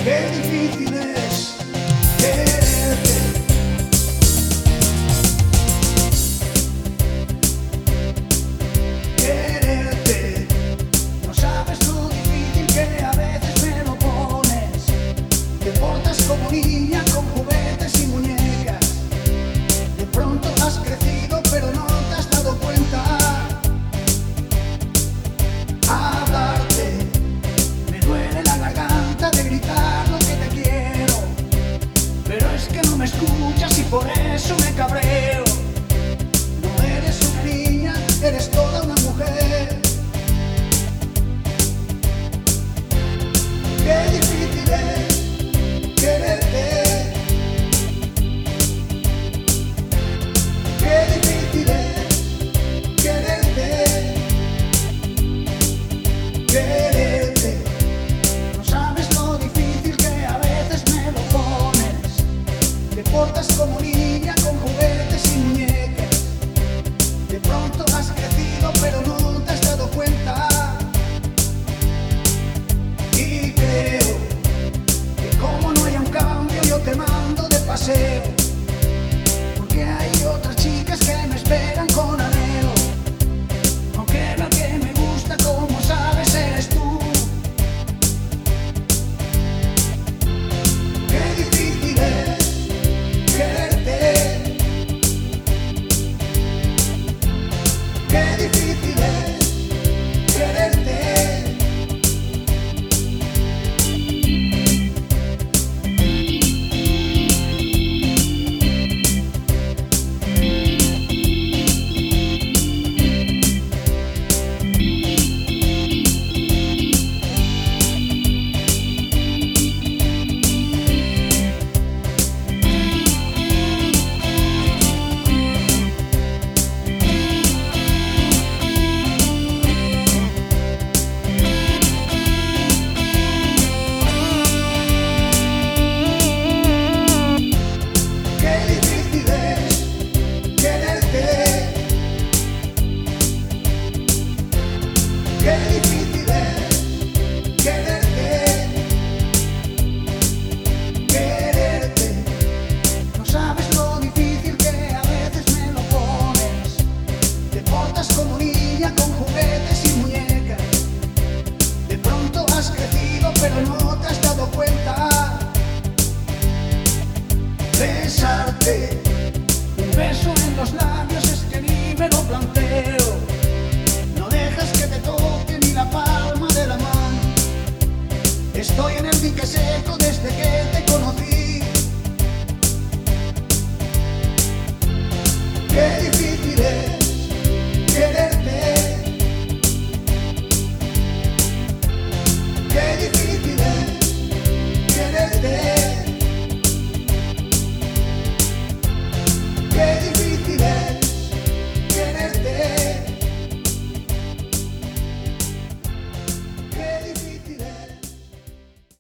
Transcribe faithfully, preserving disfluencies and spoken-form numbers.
Qué difícil es quererte. Quererte. No sabes lo difícil que a veces me lo pones. Te portas como niña con juguetes y muñecas. De pronto has crecido pero no te has dado cuenta. Hablarte me duele la garganta de gritar lo que te quiero, pero es que no me escuchas y por eso me cabreo. No eres una niña, eres toda una mujer. Qué difícil es quererte. Qué difícil es quererte. Quererte. No sabes lo difícil que a veces me lo pones. Te portas como niña con juguetes y muñecas. De pronto has crecido pero no te has dado cuenta. Y creo que como no haya un cambio yo te mando de paseo, porque hay otras chicas que me esperan con anhelo. Aunque la que me gusta, como sabes, eres tú. Qué difícil es quererte. Qué difícil es quererte. Qué difícil es quererte. Quererte. No sabes lo difícil que a veces me lo pones. Te portas como niña con juguetes y muñecas. De pronto has crecido pero no te has dado cuenta. Besarte. Un beso en los labios es que ni me lo planteo. No dejas que te toque ni la palma de la mano. Estoy en el dique seco desde que